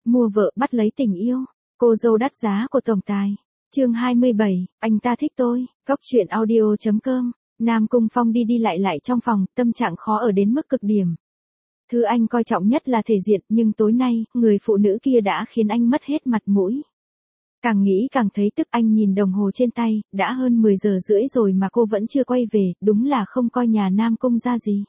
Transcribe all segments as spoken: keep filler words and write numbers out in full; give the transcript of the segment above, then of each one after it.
mua vợ bắt lấy tình yêu. Cô dâu đắt giá của tổng tài. Chương hai mươi bảy, anh ta thích tôi. Góc truyện audio chấm com. Nam Cung Phong đi đi lại lại trong phòng, tâm trạng khó ở đến mức cực điểm. Thứ anh coi trọng nhất là thể diện, nhưng tối nay, người phụ nữ kia đã khiến anh mất hết mặt mũi. Càng nghĩ càng thấy tức, anh nhìn đồng hồ trên tay, đã hơn mười giờ rưỡi rồi mà cô vẫn chưa quay về, đúng là không coi nhà Nam Cung ra gì.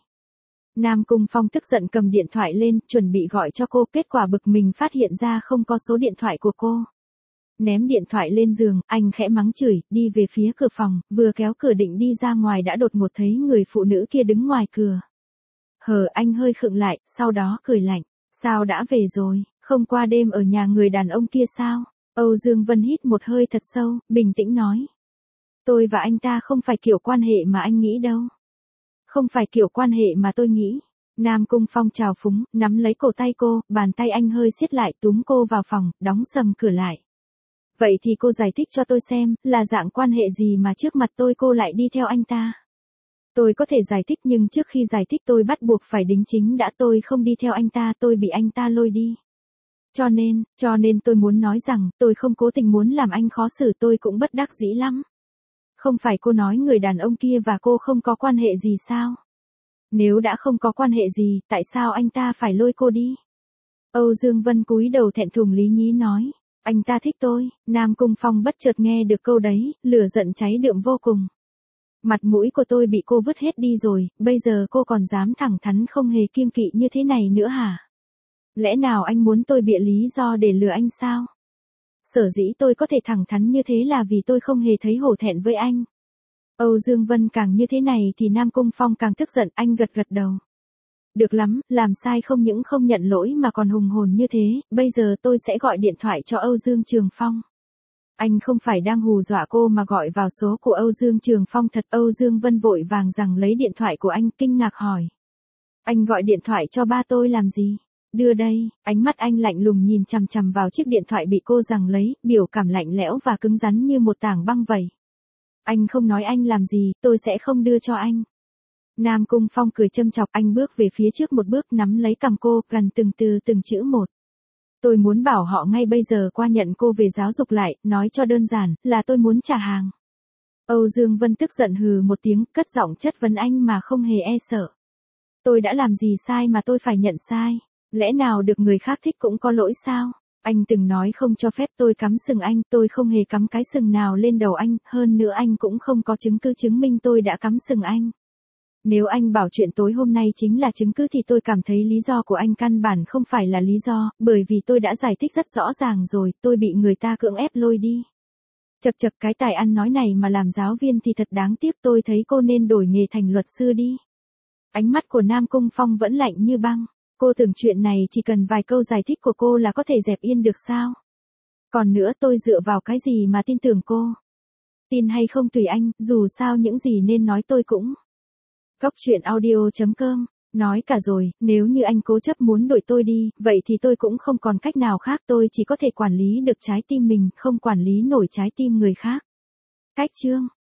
Nam Cung Phong tức giận cầm điện thoại lên, chuẩn bị gọi cho cô, kết quả bực mình phát hiện ra không có số điện thoại của cô. Ném điện thoại lên giường, anh khẽ mắng chửi, đi về phía cửa phòng, vừa kéo cửa định đi ra ngoài đã đột ngột thấy người phụ nữ kia đứng ngoài cửa. Hờ, anh hơi khựng lại, sau đó cười lạnh, sao đã về rồi, không qua đêm ở nhà người đàn ông kia sao? Âu Dương Vân hít một hơi thật sâu, bình tĩnh nói. Tôi và anh ta không phải kiểu quan hệ mà anh nghĩ đâu. Không phải kiểu quan hệ mà tôi nghĩ. Nam Cung Phong trào phúng, nắm lấy cổ tay cô, bàn tay anh hơi siết lại túm cô vào phòng, đóng sầm cửa lại. Vậy thì cô giải thích cho tôi xem, là dạng quan hệ gì mà trước mặt tôi cô lại đi theo anh ta. Tôi có thể giải thích nhưng trước khi giải thích tôi bắt buộc phải đính chính đã, tôi không đi theo anh ta, tôi bị anh ta lôi đi. Cho nên, cho nên tôi muốn nói rằng, tôi không cố tình muốn làm anh khó xử, tôi cũng bất đắc dĩ lắm. Không phải cô nói người đàn ông kia và cô không có quan hệ gì sao? Nếu đã không có quan hệ gì, tại sao anh ta phải lôi cô đi? Âu Dương Vân cúi đầu thẹn thùng lý nhí nói. Anh ta thích tôi. Nam Cung Phong bất chợt nghe được câu đấy, lửa giận cháy đượm vô cùng. Mặt mũi của tôi bị cô vứt hết đi rồi, bây giờ cô còn dám thẳng thắn không hề kiêng kỵ như thế này nữa hả? Lẽ nào anh muốn tôi bịa lý do để lừa anh sao? Sở dĩ tôi có thể thẳng thắn như thế là vì tôi không hề thấy hổ thẹn với anh. Âu Dương Vân càng như thế này thì Nam Cung Phong càng tức giận, anh gật gật đầu. Được lắm, làm sai không những không nhận lỗi mà còn hùng hồn như thế, bây giờ tôi sẽ gọi điện thoại cho Âu Dương Trường Phong. Anh không phải đang hù dọa cô mà gọi vào số của Âu Dương Trường Phong thật. Âu Dương Vân vội vàng rằng lấy điện thoại của anh, kinh ngạc hỏi. Anh gọi điện thoại cho ba tôi làm gì? Đưa đây, ánh mắt anh lạnh lùng nhìn chằm chằm vào chiếc điện thoại bị cô giằng lấy, biểu cảm lạnh lẽo và cứng rắn như một tảng băng vậy. Anh không nói anh làm gì, tôi sẽ không đưa cho anh. Nam Cung Phong cười châm chọc, anh bước về phía trước một bước nắm lấy cằm cô, gần từng từ từng chữ một. Tôi muốn bảo họ ngay bây giờ qua nhận cô về giáo dục lại, nói cho đơn giản, là tôi muốn trả hàng. Âu Dương Vân tức giận hừ một tiếng, cất giọng chất vấn anh mà không hề e sợ. Tôi đã làm gì sai mà tôi phải nhận sai? Lẽ nào được người khác thích cũng có lỗi sao? Anh từng nói không cho phép tôi cắm sừng anh, tôi không hề cắm cái sừng nào lên đầu anh, hơn nữa anh cũng không có chứng cứ chứng minh tôi đã cắm sừng anh. Nếu anh bảo chuyện tối hôm nay chính là chứng cứ thì tôi cảm thấy lý do của anh căn bản không phải là lý do, bởi vì tôi đã giải thích rất rõ ràng rồi, tôi bị người ta cưỡng ép lôi đi. Chật chật, cái tài ăn nói này mà làm giáo viên thì thật đáng tiếc, tôi thấy cô nên đổi nghề thành luật sư đi. Ánh mắt của Nam Cung Phong vẫn lạnh như băng. Cô tưởng chuyện này chỉ cần vài câu giải thích của cô là có thể dẹp yên được sao? Còn nữa, tôi dựa vào cái gì mà tin tưởng cô? Tin hay không tùy anh, dù sao những gì nên nói tôi cũng. Góc truyện audio chấm com. Nói cả rồi, nếu như anh cố chấp muốn đuổi tôi đi, vậy thì tôi cũng không còn cách nào khác, tôi chỉ có thể quản lý được trái tim mình, không quản lý nổi trái tim người khác. Cách chương.